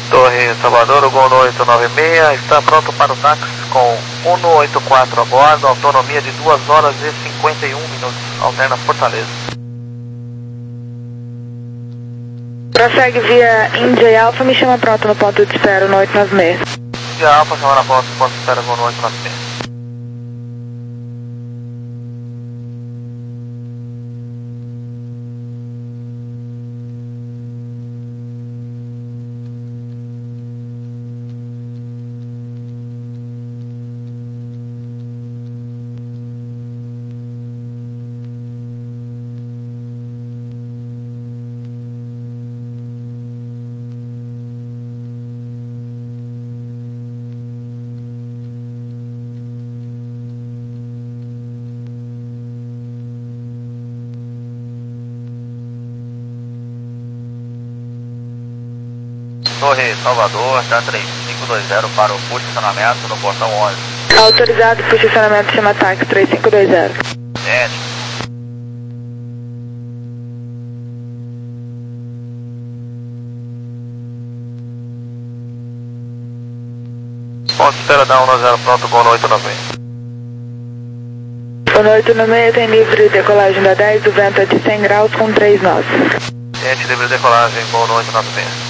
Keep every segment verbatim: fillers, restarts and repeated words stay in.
Torre Salvador, o Gol oito nove seis, está pronto para o táxi com cento e oitenta e quatro a bordo, autonomia de duas horas e cinquenta e um minutos, alterna Fortaleza. Prossegue via Índia Alfa, me chama pronto no ponto de espera no oito nove seis. Índia Alfa, chama na ponto, ponto de espera Gol oito nove seis. Torre Salvador, está três cinco dois zero para o posicionamento no portão onze. Autorizado, posicionamento, chama táxi três cinco dois zero. Sete. Ponto de espera da cento e dez, pronto, Gol oito nove seis. Gol oito nove seis tem livre decolagem da dez, o vento é de cem graus com três nós. Gente, livre decolagem, Gol oito nove seis.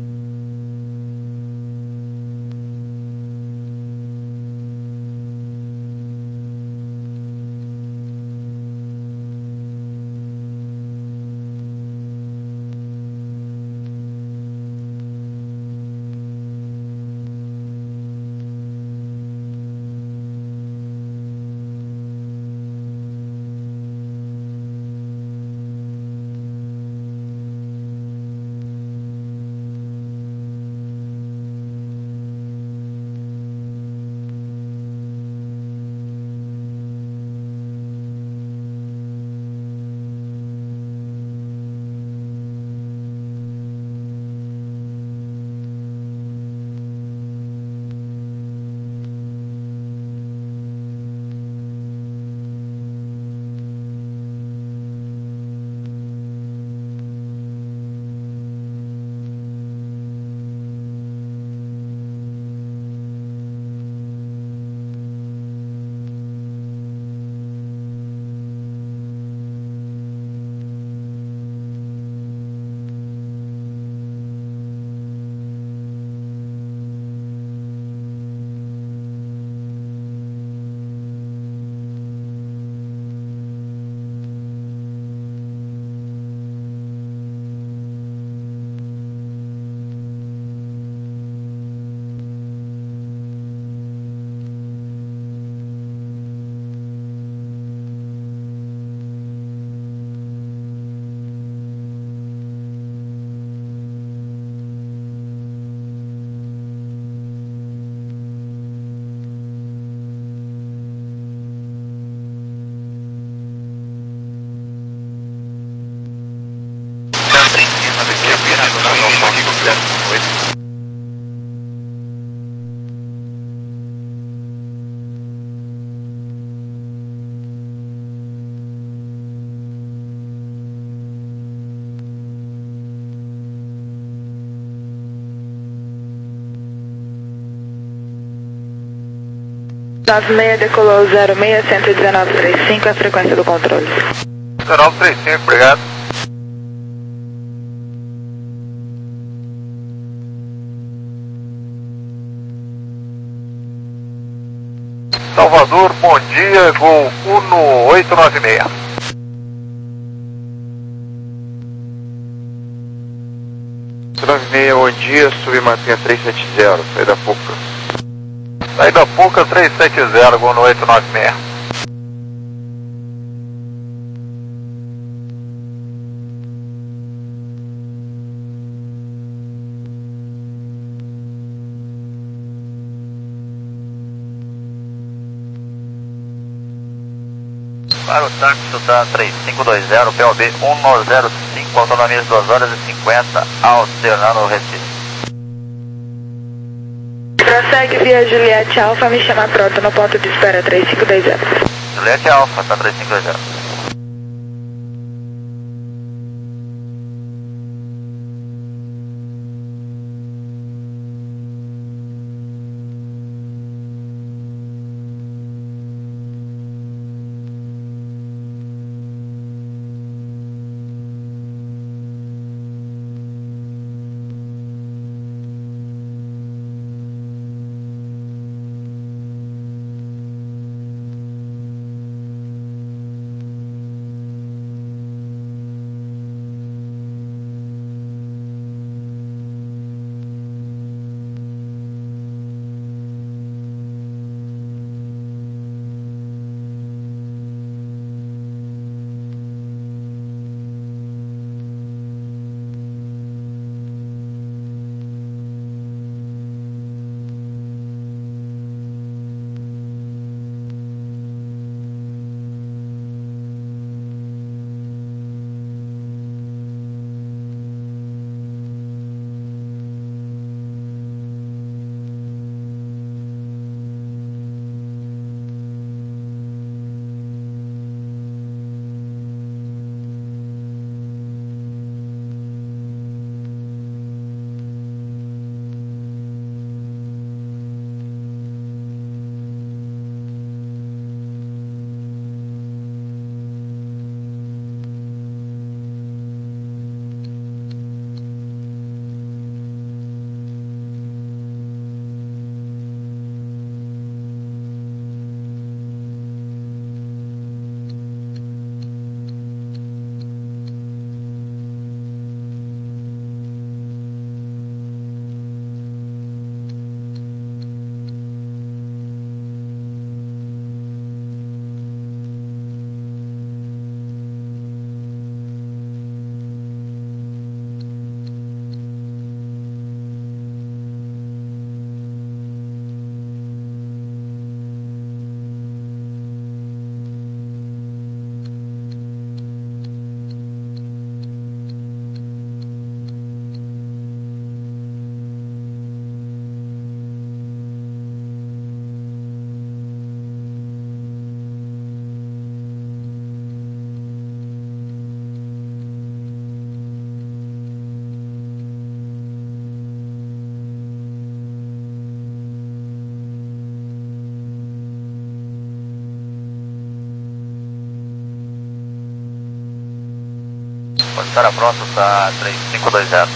nove seis decolou zero seis, cento e dezenove trinta e cinco, é a frequência do controle. dezenove trinta e cinco, obrigado. Salvador, bom dia, Gol um oito nove seis. nove seis, bom dia, submantenha três sete zero, saída pouca. Saída pouca três sete zero, Gol oito nove seis. Para o táxi da três cinco dois zero, P O B um nove zero cinco, autonomia de duas horas e cinquenta, alternando o Recife. Prossegue via Juliette Alfa, me chamar pronto no ponto de espera três cinco dois zero. Juliette Alfa, tá três cinco dois zero. Pode estar pronto, tá três cinco dois zero.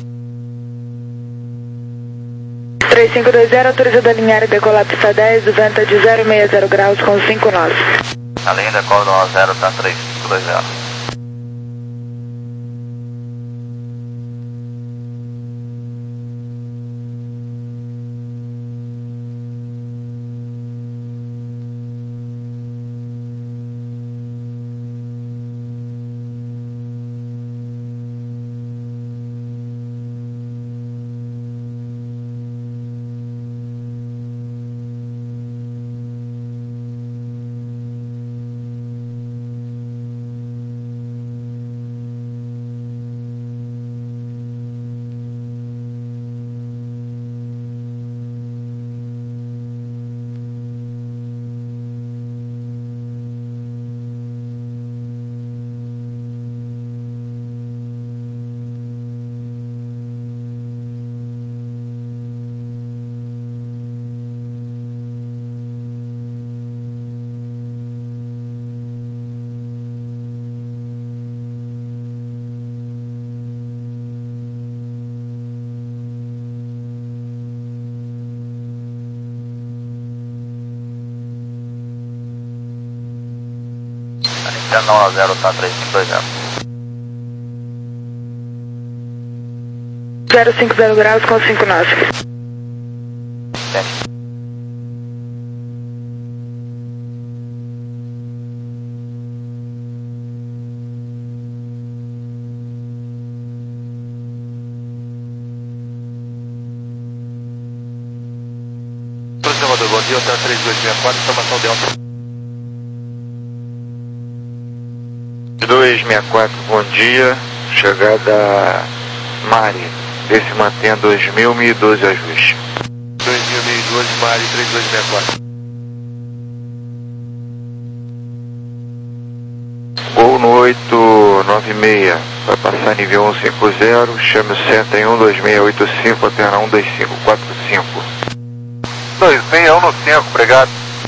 três cinco dois zero, autorizado a alinhar e decolar pista dez, o vento é de zero seis zero graus com cinco nós. A linha decola do nós zero, tá três cinco dois zero. A linha nós zero, tá três cinco dois zero. zero cinco zero graus com cinco nós. Entende? Salvador, bom dia, hotel três dois seis quatro, informação Delta. dois seis quatro, bom dia, chegada Mari, vê se mantém a dois mil, mil e doze ajuste. dois mil, mil e doze, Mari, três dois seis quatro. Gol no oito nove seis, vai passar nível cento e cinquenta, chame o centro em um dois seis oito cinco, alterna um dois cinco quatro cinco. dois seis um no cinco, obrigado.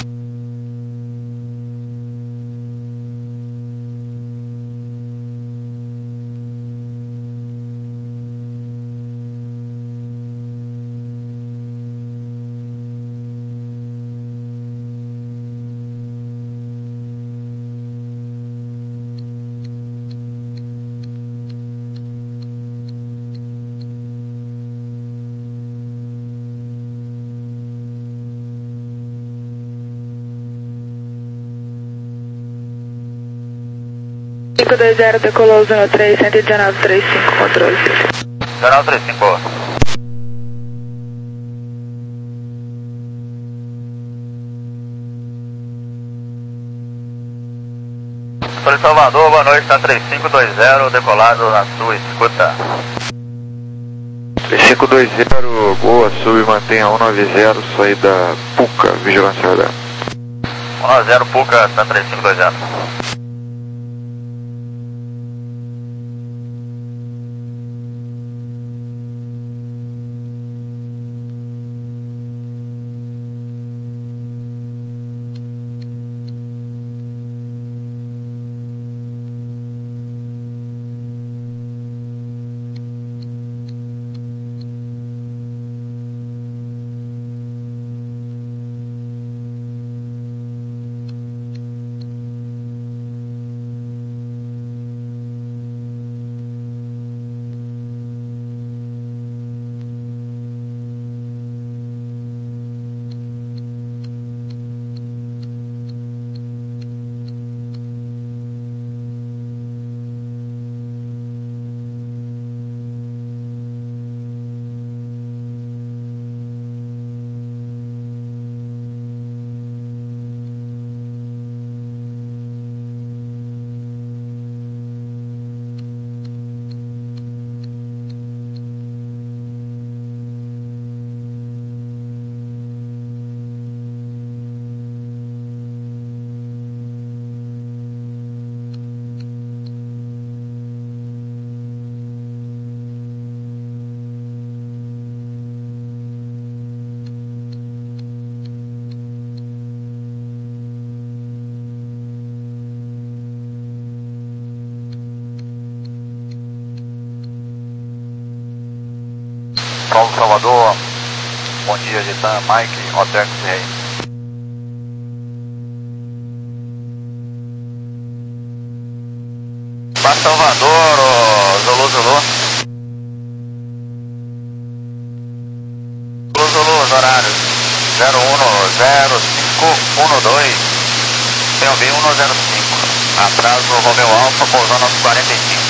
cinco dois zero, decolou zona três, cento e dezenove, trinta e cinco, controle. Jornal trinta e cinco. Sou de Salvador, boa noite, tá três cinco dois zero, decolado na sua escuta. três cinco dois zero, boa, sub, mantenha um nove zero, saída Puca, vigilância radar. um nove zero, Puca, tá três cinco dois zero. Paulo Salvador, bom dia, Getan, Mike, Hotel Rei. Para Salvador, oh, Zulu, Zulu. Zulu, Zulu, os horários zero um zero cinco um dois, P O B um zero cinco, atraso Romeo Alfa, pousando aos quarenta e cinco.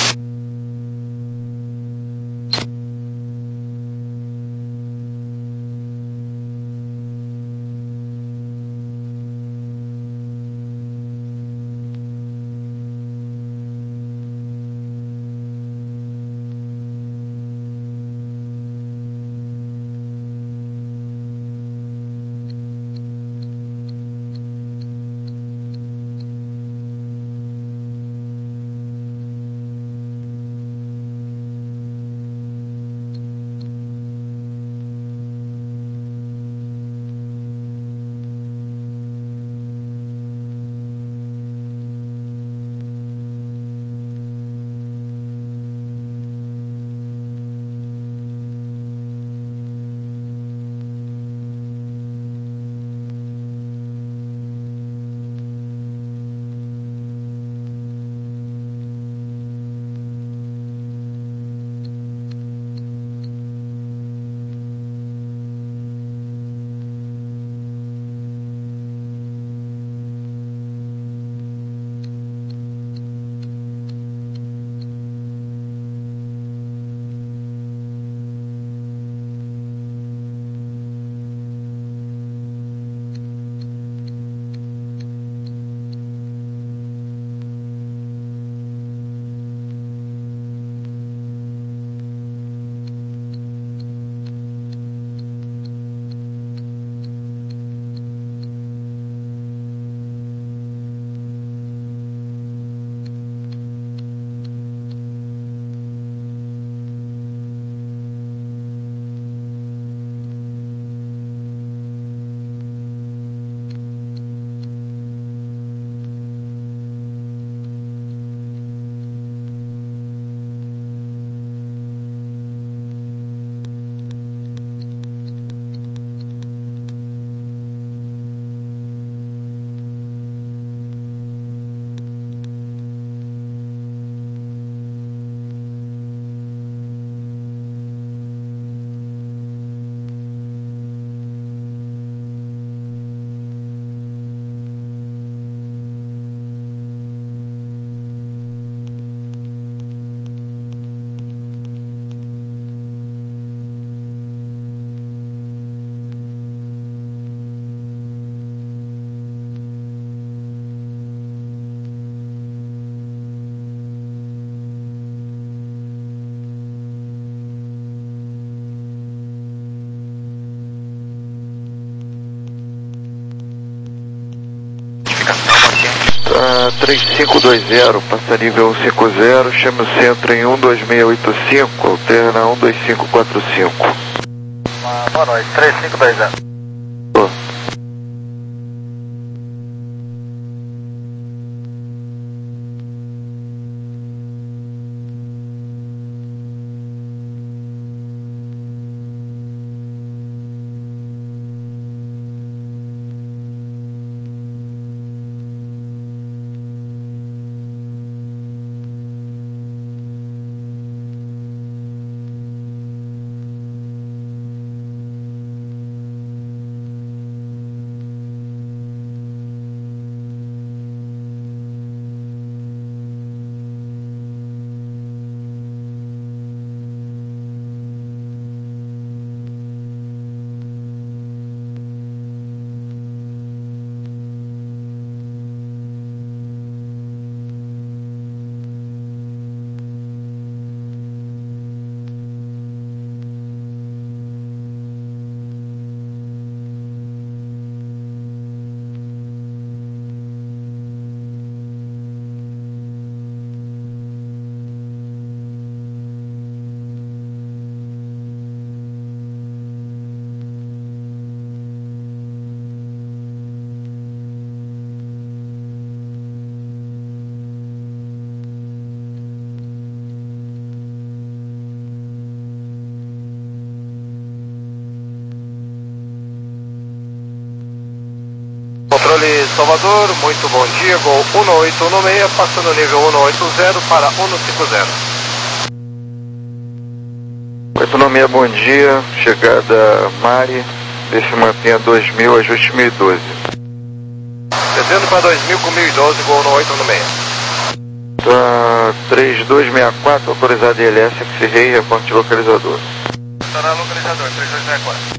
Uh, três cinco dois zero, passa nível cento e cinquenta, chame o centro em um dois seis oito cinco, alterna um dois cinco quatro cinco. Ah, boa noite, três cinco dois zero. Oh. Salvador, muito bom dia, Gol um oito um seis, passando nível um oito zero para um cinco zero. oito nove seis, bom dia, chegada Mari, deixa mantenha dois mil, ajuste mil e doze. Descendo para dois mil com mil e doze, Gol um oito um seis. Tá três dois seis quatro, autorizado I L S, X-Ray, reporte localizador. Está na localizador, três dois seis quatro.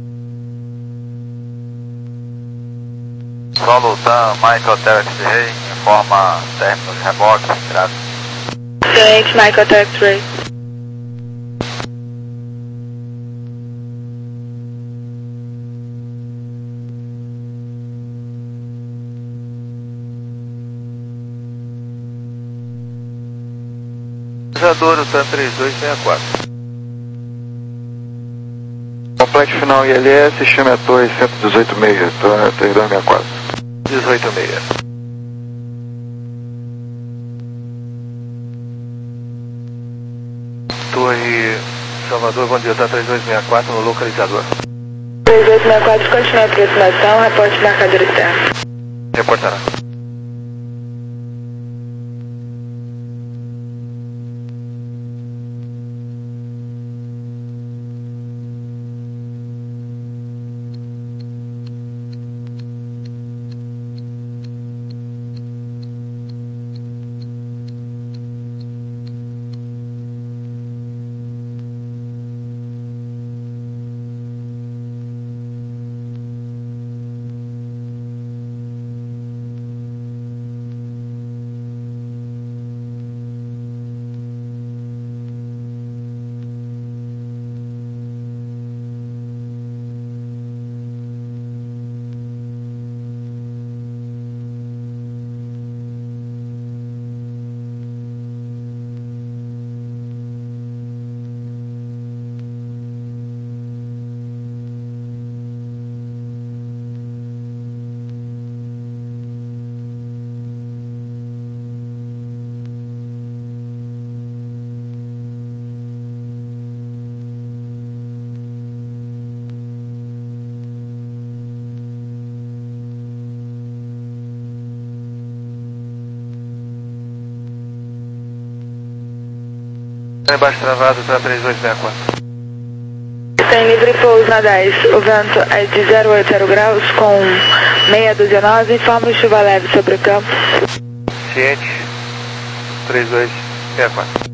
Solo Tan, Michael Hotel X-Ray, plataforma término de reboque, graças. Tenente Michael X-Ray. Isadora, TAM três dois seis quatro. Complexo final I L S, chame a torre cento e dezoito meia, três dois seis quatro. dezoito meia. Torre Salvador, bom dia, TAM três dois seis quatro no localizador. três dois seis quatro, continue a aproximação, reporte marcador externo. Reportará. Embaixo travado, TAM três dois seis quatro. Tem livre pouso na dez. O vento é de zero oito zero graus com meia dúzia nós. Informa chuva leve sobre o campo. Ciente, três dois seis quatro.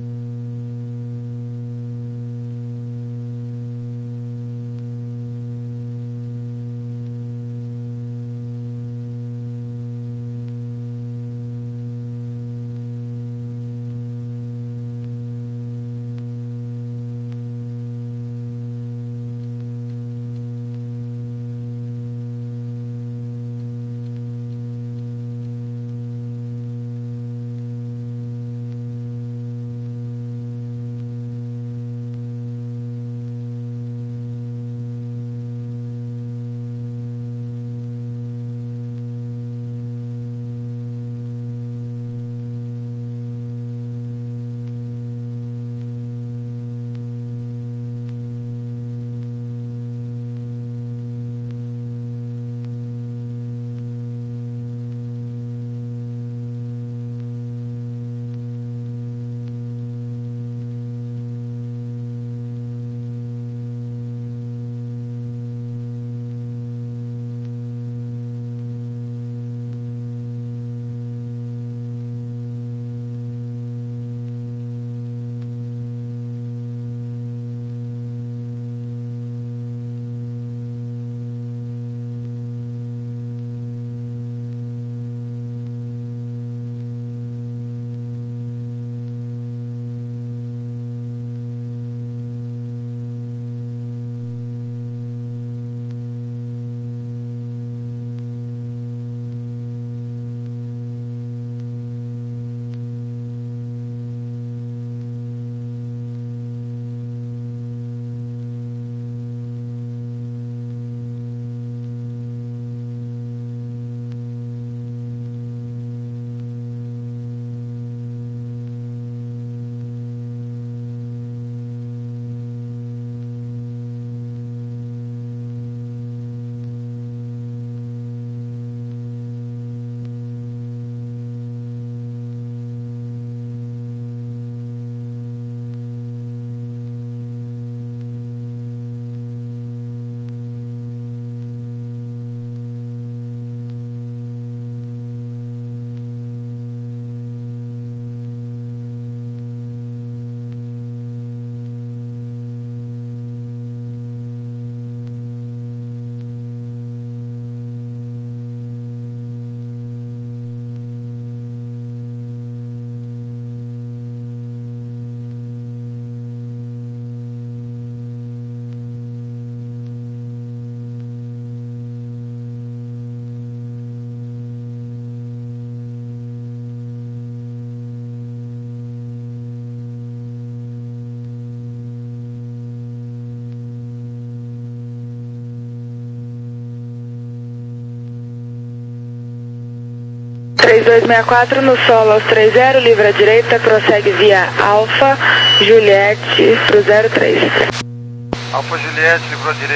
três dois seis quatro no solo aos trinta, livra a direita, prossegue via Alfa Juliette pro zero três. Alfa Juliette, livrou a direita.